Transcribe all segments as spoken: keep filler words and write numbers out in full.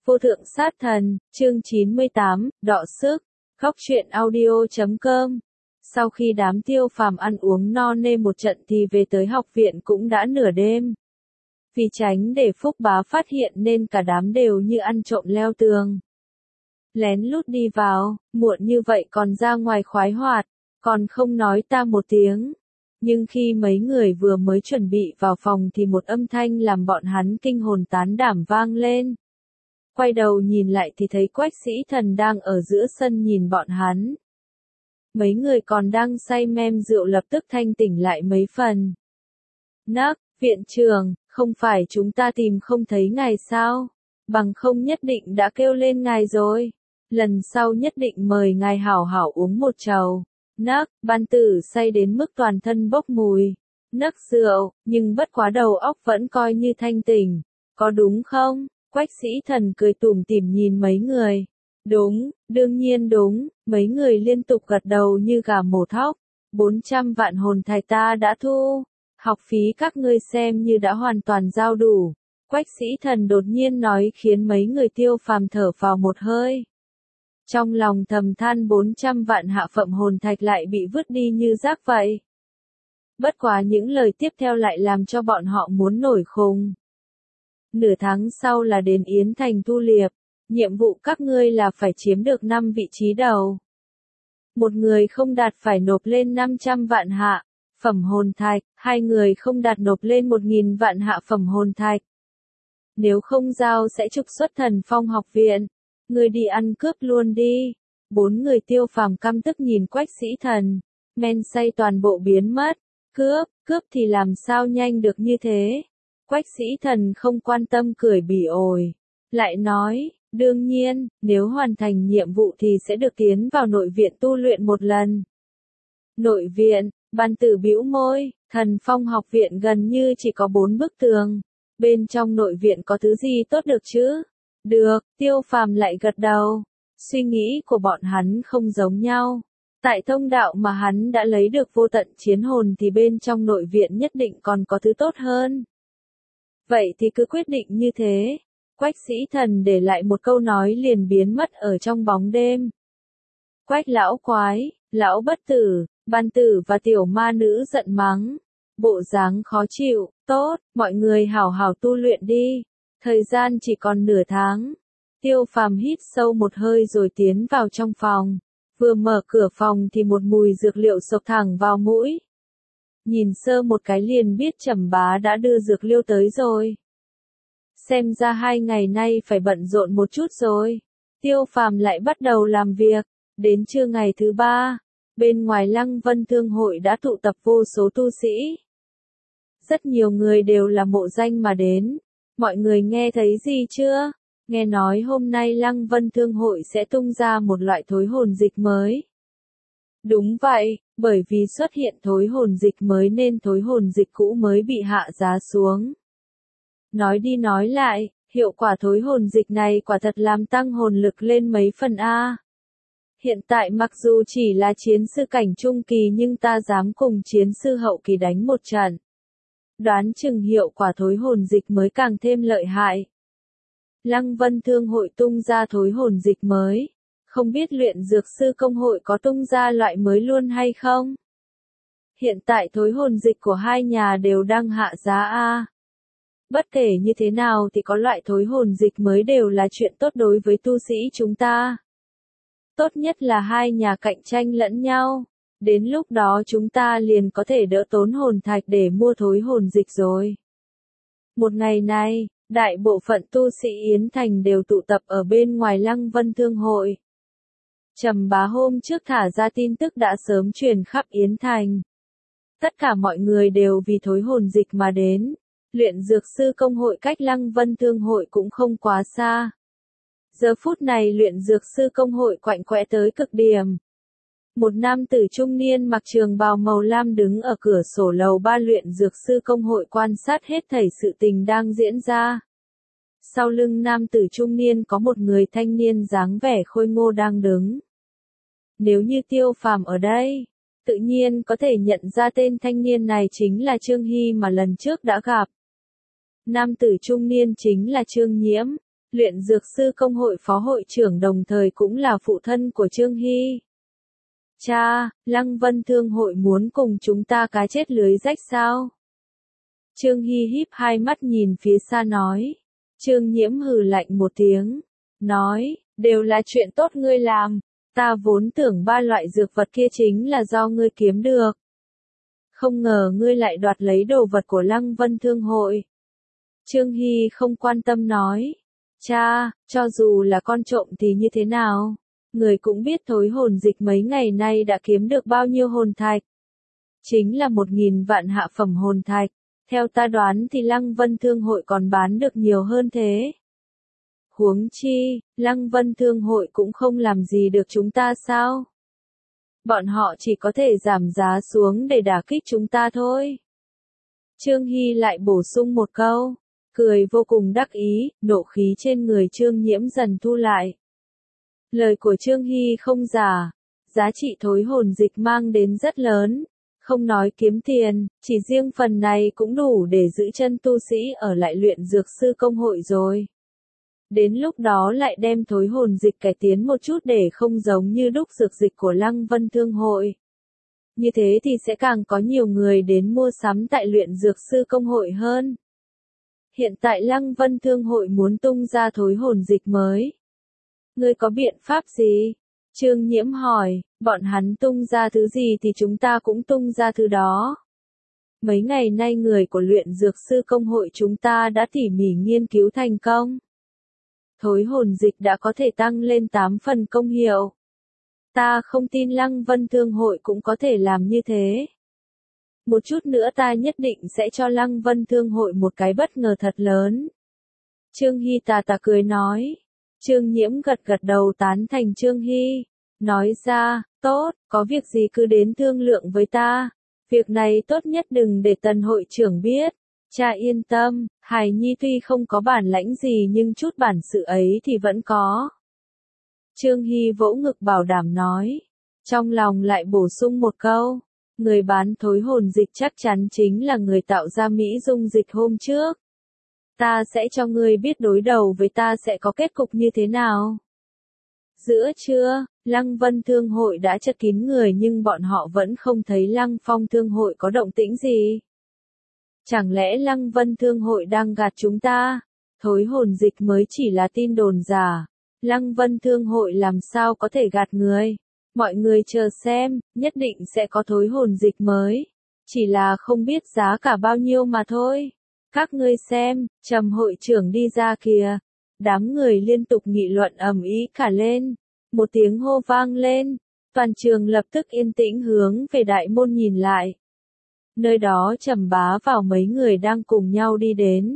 Vô thượng sát thần, chương chín mươi tám, đọ sức, khóc chuyện audio chấm com. Sau khi đám Tiêu Phàm ăn uống no nê một trận thì về tới học viện cũng đã nửa đêm. Vì tránh để Phúc Bá phát hiện nên cả đám đều như ăn trộm leo tường. Lén lút đi vào, muộn như vậy còn ra ngoài khoái hoạt, còn không nói ta một tiếng. Nhưng khi mấy người vừa mới chuẩn bị vào phòng thì một âm thanh làm bọn hắn kinh hồn tán đảm vang lên. Quay đầu nhìn lại thì thấy Quách Sĩ Thần đang ở giữa sân nhìn bọn hắn. Mấy người còn đang say mem rượu lập tức thanh tỉnh lại mấy phần. Nấc, viện trưởng, không phải chúng ta tìm không thấy ngài sao? Bằng không nhất định đã kêu lên ngài rồi. Lần sau nhất định mời ngài hảo hảo uống một chầu. Nấc, ban tử say đến mức toàn thân bốc mùi. Nấc rượu, nhưng bất quá đầu óc vẫn coi như thanh tỉnh. Có đúng không? Quách Sĩ Thần cười tủm tỉm nhìn mấy người. Đúng, đương nhiên đúng, mấy người liên tục gật đầu như gà mổ thóc. bốn trăm vạn hồn thạch ta đã thu. Học phí các ngươi xem như đã hoàn toàn giao đủ. Quách Sĩ Thần đột nhiên nói khiến mấy người Tiêu Phàm thở vào một hơi. Trong lòng thầm than bốn trăm vạn hạ phẩm hồn thạch lại bị vứt đi như rác vậy. Bất quá những lời tiếp theo lại làm cho bọn họ muốn nổi khùng. Nửa tháng sau là đến Yến Thành thu liệp, nhiệm vụ các ngươi là phải chiếm được năm vị trí đầu. Một người không đạt phải nộp lên năm trăm vạn hạ phẩm hồn thạch, hai người không đạt nộp lên một nghìn vạn hạ phẩm hồn thạch. Nếu không giao sẽ trục xuất Thần Phong học viện, người đi ăn cướp luôn đi. Bốn người Tiêu Phàm căm tức nhìn Quách Sĩ Thần, men say toàn bộ biến mất. Cướp, cướp thì làm sao nhanh được như thế? Quách Sĩ Thần không quan tâm cười bỉ ổi, lại nói, đương nhiên, nếu hoàn thành nhiệm vụ thì sẽ được tiến vào nội viện tu luyện một lần. Nội viện, Ban Tử bĩu môi, Thần Phong học viện gần như chỉ có bốn bức tường, bên trong nội viện có thứ gì tốt được chứ? Được, Tiêu Phàm lại gật đầu. Suy nghĩ của bọn hắn không giống nhau. Tại thông đạo mà hắn đã lấy được vô tận chiến hồn thì bên trong nội viện nhất định còn có thứ tốt hơn. Vậy thì cứ quyết định như thế. Quách Sĩ Thần để lại một câu nói liền biến mất ở trong bóng đêm. Quách lão quái, lão bất tử, Ban Tử và tiểu ma nữ giận mắng. Bộ dáng khó chịu, tốt, mọi người hảo hảo tu luyện đi. Thời gian chỉ còn nửa tháng. Tiêu Phàm hít sâu một hơi rồi tiến vào trong phòng. Vừa mở cửa phòng thì một mùi dược liệu xộc thẳng vào mũi. Nhìn sơ một cái liền biết Trầm Bá đã đưa dược liêu tới rồi. Xem ra hai ngày nay phải bận rộn một chút rồi. Tiêu Phàm lại bắt đầu làm việc. Đến trưa ngày thứ ba, bên ngoài Lăng Vân Thương hội đã tụ tập vô số tu sĩ. Rất nhiều người đều là mộ danh mà đến. Mọi người nghe thấy gì chưa? Nghe nói hôm nay Lăng Vân Thương hội sẽ tung ra một loại thối hồn dịch mới. Đúng vậy, bởi vì xuất hiện thối hồn dịch mới nên thối hồn dịch cũ mới bị hạ giá xuống. Nói đi nói lại, hiệu quả thối hồn dịch này quả thật làm tăng hồn lực lên mấy phần a. Hiện tại mặc dù chỉ là chiến sư cảnh trung kỳ nhưng ta dám cùng chiến sư hậu kỳ đánh một trận. Đoán chừng hiệu quả thối hồn dịch mới càng thêm lợi hại. Lăng Vân Thương hội tung ra thối hồn dịch mới. Không biết luyện dược sư công hội có tung ra loại mới luôn hay không? Hiện tại thối hồn dịch của hai nhà đều đang hạ giá a. Bất kể như thế nào thì có loại thối hồn dịch mới đều là chuyện tốt đối với tu sĩ chúng ta. Tốt nhất là hai nhà cạnh tranh lẫn nhau. Đến lúc đó chúng ta liền có thể đỡ tốn hồn thạch để mua thối hồn dịch rồi. Một ngày này, đại bộ phận tu sĩ Yến Thành đều tụ tập ở bên ngoài Lăng Vân Thương hội. Trầm Bá hôm trước thả ra tin tức đã sớm truyền khắp Yến Thành. Tất cả mọi người đều vì thối hồn dịch mà đến. Luyện dược sư công hội cách Lăng Vân Thương hội cũng không quá xa. Giờ phút này luyện dược sư công hội quạnh quẽ tới cực điểm. Một nam tử trung niên mặc trường bào màu lam đứng ở cửa sổ lầu ba luyện dược sư công hội quan sát hết thảy sự tình đang diễn ra. Sau lưng nam tử trung niên có một người thanh niên dáng vẻ khôi ngô đang đứng. Nếu như Tiêu Phàm ở đây, tự nhiên có thể nhận ra tên thanh niên này chính là Trương Hy mà lần trước đã gặp. Nam tử trung niên chính là Trương Nhiễm, Luyện dược sư công hội phó hội trưởng đồng thời cũng là phụ thân của Trương Hy. Cha, Lăng Vân Thương hội muốn cùng chúng ta cá chết lưới rách sao? Trương Hy híp hai mắt nhìn phía xa nói. Trương Nhiễm hừ lạnh một tiếng. Nói, đều là chuyện tốt ngươi làm. Ta vốn tưởng ba loại dược vật kia chính là do ngươi kiếm được. Không ngờ ngươi lại đoạt lấy đồ vật của Lăng Vân Thương hội. Trương Hy không quan tâm nói. Cha, cho dù là con trộm thì như thế nào? Người cũng biết thối hồn dịch mấy ngày nay đã kiếm được bao nhiêu hồn thạch. Chính là một nghìn vạn hạ phẩm hồn thạch. Theo ta đoán thì Lăng Vân Thương hội còn bán được nhiều hơn thế. Huống chi, Lăng Vân Thương hội cũng không làm gì được chúng ta sao? Bọn họ chỉ có thể giảm giá xuống để đả kích chúng ta thôi. Trương Hy lại bổ sung một câu, cười vô cùng đắc ý, nộ khí trên người Trương Nhiễm dần thu lại. Lời của Trương Hy không giả, giá trị thối hồn dịch mang đến rất lớn, không nói kiếm tiền, chỉ riêng phần này cũng đủ để giữ chân tu sĩ ở lại luyện dược sư công hội rồi. Đến lúc đó lại đem thối hồn dịch cải tiến một chút để không giống như đúc dược dịch của Lăng Vân Thương hội. Như thế thì sẽ càng có nhiều người đến mua sắm tại luyện dược sư công hội hơn. Hiện tại Lăng Vân Thương hội muốn tung ra thối hồn dịch mới. Ngươi có biện pháp gì? Trương Nhiễm hỏi, bọn hắn tung ra thứ gì thì chúng ta cũng tung ra thứ đó. Mấy ngày nay người của luyện dược sư công hội chúng ta đã tỉ mỉ nghiên cứu thành công. Thối hồn dịch đã có thể tăng lên tám phần công hiệu. Ta không tin Lăng Vân Thương hội cũng có thể làm như thế. Một chút nữa ta nhất định sẽ cho Lăng Vân Thương hội một cái bất ngờ thật lớn. Trương Hy tà tà cười nói. Trương Nhiễm gật gật đầu tán thành Trương Hy. Nói ra, tốt, có việc gì cứ đến thương lượng với ta. Việc này tốt nhất đừng để Tần hội trưởng biết. Cha yên tâm, Hải Nhi tuy không có bản lãnh gì nhưng chút bản sự ấy thì vẫn có. Trương Hy vỗ ngực bảo đảm nói. Trong lòng lại bổ sung một câu. Người bán thối hồn dịch chắc chắn chính là người tạo ra Mỹ dung dịch hôm trước. Ta sẽ cho ngươi biết đối đầu với ta sẽ có kết cục như thế nào. Giữa trưa, Lăng Vân Thương hội đã chật kín người nhưng bọn họ vẫn không thấy Lăng Phong Thương hội có động tĩnh gì. Chẳng lẽ Lăng Vân Thương hội đang gạt chúng ta? Thối hồn dịch mới chỉ là tin đồn giả. Lăng Vân Thương hội làm sao có thể gạt người? Mọi người chờ xem, nhất định sẽ có thối hồn dịch mới. Chỉ là không biết giá cả bao nhiêu mà thôi. Các ngươi xem, Trầm hội trưởng đi ra kìa. Đám người liên tục nghị luận ầm ĩ cả lên. Một tiếng hô vang lên. Toàn trường lập tức yên tĩnh hướng về đại môn nhìn lại. Nơi đó Trầm Bá vào mấy người đang cùng nhau đi đến.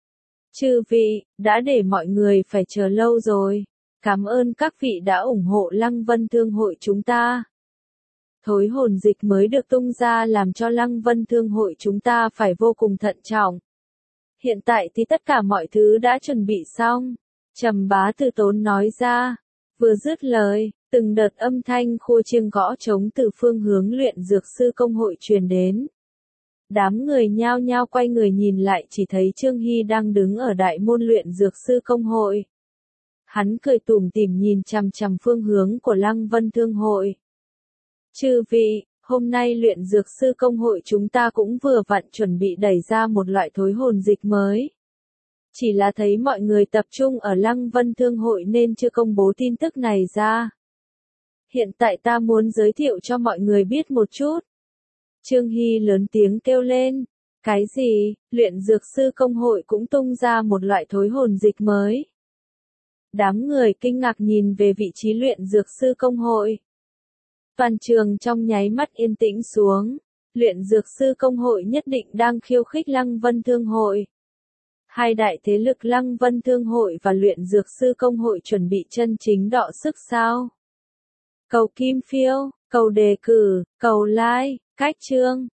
Chư vị, đã để mọi người phải chờ lâu rồi. Cảm ơn các vị đã ủng hộ Lăng Vân Thương hội chúng ta. Thối hồn dịch mới được tung ra làm cho Lăng Vân Thương hội chúng ta phải vô cùng thận trọng. Hiện tại thì tất cả mọi thứ đã chuẩn bị xong. Trầm Bá từ tốn nói ra. Vừa dứt lời, từng đợt âm thanh khua chiêng gõ trống từ phương hướng luyện dược sư công hội truyền đến. Đám người nhao nhao quay người nhìn lại chỉ thấy Trương Hy đang đứng ở đại môn luyện dược sư công hội. Hắn cười tủm tỉm nhìn chằm chằm phương hướng của Lăng Vân Thương hội. Chư vị, hôm nay luyện dược sư công hội chúng ta cũng vừa vặn chuẩn bị đẩy ra một loại thối hồn dịch mới. Chỉ là thấy mọi người tập trung ở Lăng Vân Thương hội nên chưa công bố tin tức này ra. Hiện tại ta muốn giới thiệu cho mọi người biết một chút. Trương Hy lớn tiếng kêu lên. Cái gì, luyện dược sư công hội cũng tung ra một loại thối hồn dịch mới. Đám người kinh ngạc nhìn về vị trí luyện dược sư công hội. Toàn trường trong nháy mắt yên tĩnh xuống. Luyện dược sư công hội nhất định đang khiêu khích Lăng Vân Thương hội. Hai đại thế lực Lăng Vân Thương hội và luyện dược sư công hội chuẩn bị chân chính đọ sức sao? Cầu kim phiếu, cầu đề cử, cầu like, cách chương.